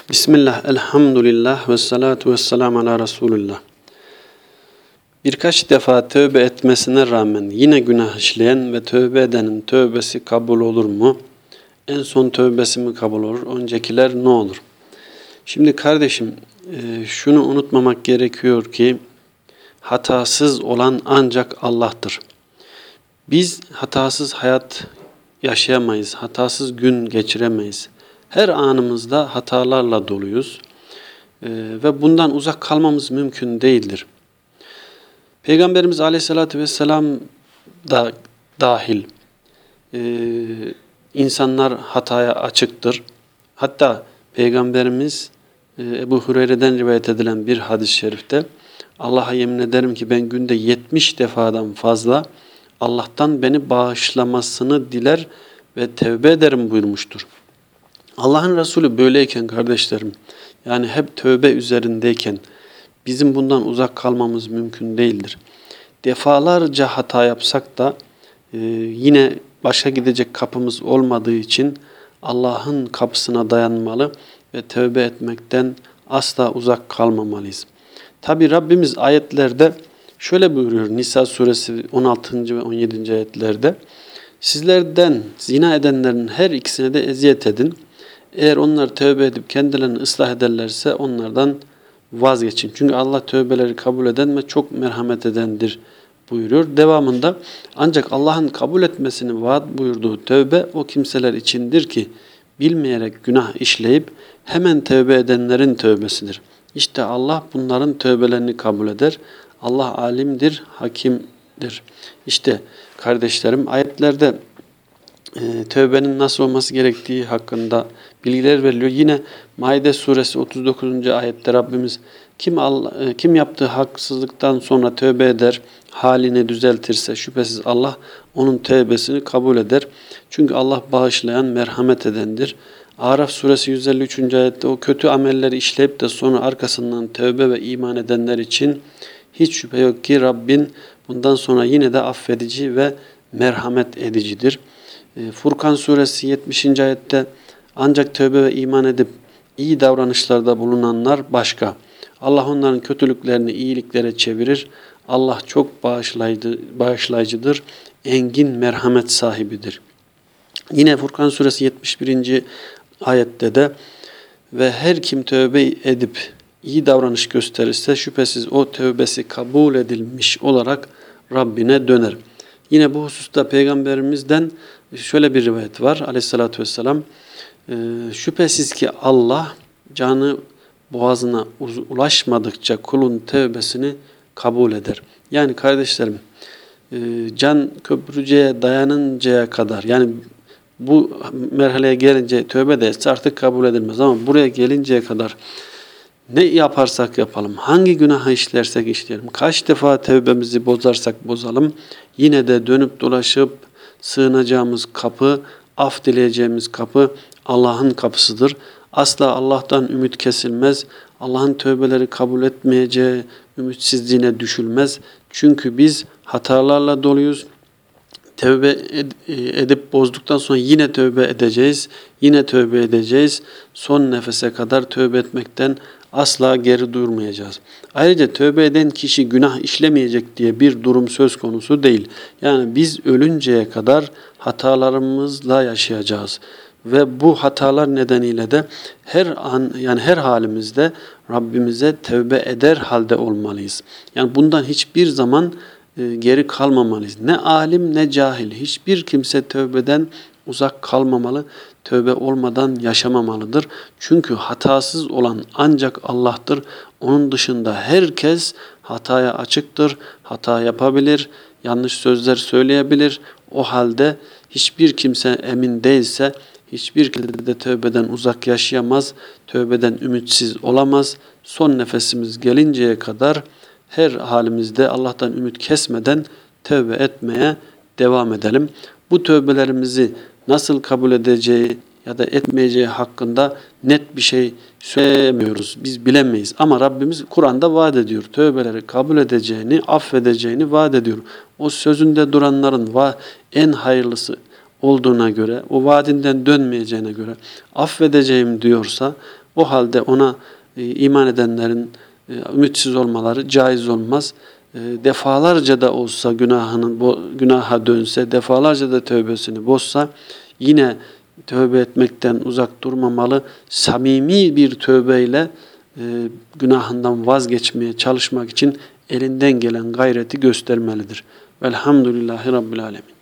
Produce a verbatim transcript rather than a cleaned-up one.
Bismillah, elhamdülillah ve salatu ve selamu ala Resulullah. Birkaç defa tövbe etmesine rağmen yine günah işleyen ve tövbe edenin tövbesi kabul olur mu? En son tövbesi mi kabul olur? Öncekiler ne olur? Şimdi kardeşim şunu unutmamak gerekiyor ki hatasız olan ancak Allah'tır. Biz hatasız hayat yaşayamayız, hatasız gün geçiremeyiz. Her anımızda hatalarla doluyuz ee, ve bundan uzak kalmamız mümkün değildir. Peygamberimiz Aleyhisselatü Vesselam da dahil ee, insanlar hataya açıktır. Hatta Peygamberimiz e, Ebu Hureyre'den rivayet edilen bir hadis-i şerifte Allah'a yemin ederim ki ben günde yetmiş defadan fazla Allah'tan beni bağışlamasını diler ve tevbe ederim buyurmuştur. Allah'ın Resulü böyleyken kardeşlerim, yani hep tövbe üzerindeyken bizim bundan uzak kalmamız mümkün değildir. Defalarca hata yapsak da e, yine başa gidecek kapımız olmadığı için Allah'ın kapısına dayanmalı ve tövbe etmekten asla uzak kalmamalıyız. Tabi Rabbimiz ayetlerde şöyle buyuruyor Nisa suresi on altıncı ve on yedinci ayetlerde: sizlerden zina edenlerin her ikisine de eziyet edin. Eğer onlar tövbe edip kendilerini ıslah ederlerse onlardan vazgeçin. Çünkü Allah tövbeleri kabul eden ve çok merhamet edendir buyuruyor. Devamında ancak Allah'ın kabul etmesini vaat buyurduğu tövbe o kimseler içindir ki bilmeyerek günah işleyip hemen tövbe edenlerin tövbesidir. İşte Allah bunların tövbelerini kabul eder. Allah alimdir, hakimdir. İşte kardeşlerim ayetlerde e, tövbenin nasıl olması gerektiği hakkında bilgiler veriliyor. Yine Maide suresi otuz dokuzuncu ayette Rabbimiz kim Allah, kim yaptığı haksızlıktan sonra tövbe eder, halini düzeltirse şüphesiz Allah onun tövbesini kabul eder. Çünkü Allah bağışlayan, merhamet edendir. Araf suresi yüz elli üçüncü ayette o kötü amelleri işleyip de sonra arkasından tövbe ve iman edenler için hiç şüphe yok ki Rabbin bundan sonra yine de affedici ve merhamet edicidir. Furkan suresi yetmişinci ayette ancak tövbe ve iman edip iyi davranışlarda bulunanlar başka. Allah onların kötülüklerini iyiliklere çevirir. Allah çok bağışlayıcı, bağışlayıcıdır, engin merhamet sahibidir. Yine Furkan suresi yetmiş birinci ayette de ve her kim tövbe edip iyi davranış gösterirse şüphesiz o tövbesi kabul edilmiş olarak Rabbine döner. Yine bu hususta Peygamberimizden şöyle bir rivayet var Aleyhisselatü Vesselam. E, şüphesiz ki Allah canı boğazına ulaşmadıkça kulun tövbesini kabul eder. Yani kardeşlerim e, can köprücüye dayanıncaya kadar, yani bu merhaleye gelince tövbe de etse artık kabul edilmez, ama buraya gelinceye kadar ne yaparsak yapalım, hangi günahı işlersek işleyelim, kaç defa tövbemizi bozarsak bozalım, yine de dönüp dolaşıp sığınacağımız kapı, af dileyeceğimiz kapı Allah'ın kapısıdır. Asla Allah'tan ümit kesilmez. Allah'ın tövbeleri kabul etmeyeceği ümitsizliğine düşülmez. Çünkü biz hatalarla doluyuz. Tövbe edip bozduktan sonra yine tövbe edeceğiz. Yine tövbe edeceğiz. Son nefese kadar tövbe etmekten asla geri durmayacağız. Ayrıca tövbe eden kişi günah işlemeyecek diye bir durum söz konusu değil. Yani biz ölünceye kadar hatalarımızla yaşayacağız. Ve bu hatalar nedeniyle de her an, yani her halimizde Rabbimize tövbe eder halde olmalıyız. Yani bundan hiçbir zaman e, geri kalmamalıyız. Ne alim ne cahil, hiçbir kimse tövbeden uzak kalmamalı, tövbe olmadan yaşamamalıdır. Çünkü hatasız olan ancak Allah'tır. Onun dışında herkes hataya açıktır, hata yapabilir, yanlış sözler söyleyebilir. O halde hiçbir kimse emin değilse hiçbir kimse de tövbeden uzak yaşayamaz, tövbeden ümitsiz olamaz. Son nefesimiz gelinceye kadar her halimizde Allah'tan ümit kesmeden tövbe etmeye devam edelim. Bu tövbelerimizi nasıl kabul edeceği ya da etmeyeceği hakkında net bir şey söylemiyoruz. Biz bilemeyiz. Ama Rabbimiz Kur'an'da vaat ediyor. Tövbeleri kabul edeceğini, affedeceğini vaat ediyor. O sözünde duranların en hayırlısı olduğuna göre, o vaadinden dönmeyeceğine göre affedeceğim diyorsa O halde ona e, iman edenlerin e, ümitsiz olmaları caiz olmaz. E, defalarca da olsa günahının günaha dönse, defalarca da tövbesini bozsa yine tövbe etmekten uzak durmamalı. Samimi bir tövbeyle e, günahından vazgeçmeye çalışmak için elinden gelen gayreti göstermelidir. Velhamdülillahi Rabbil Alemin.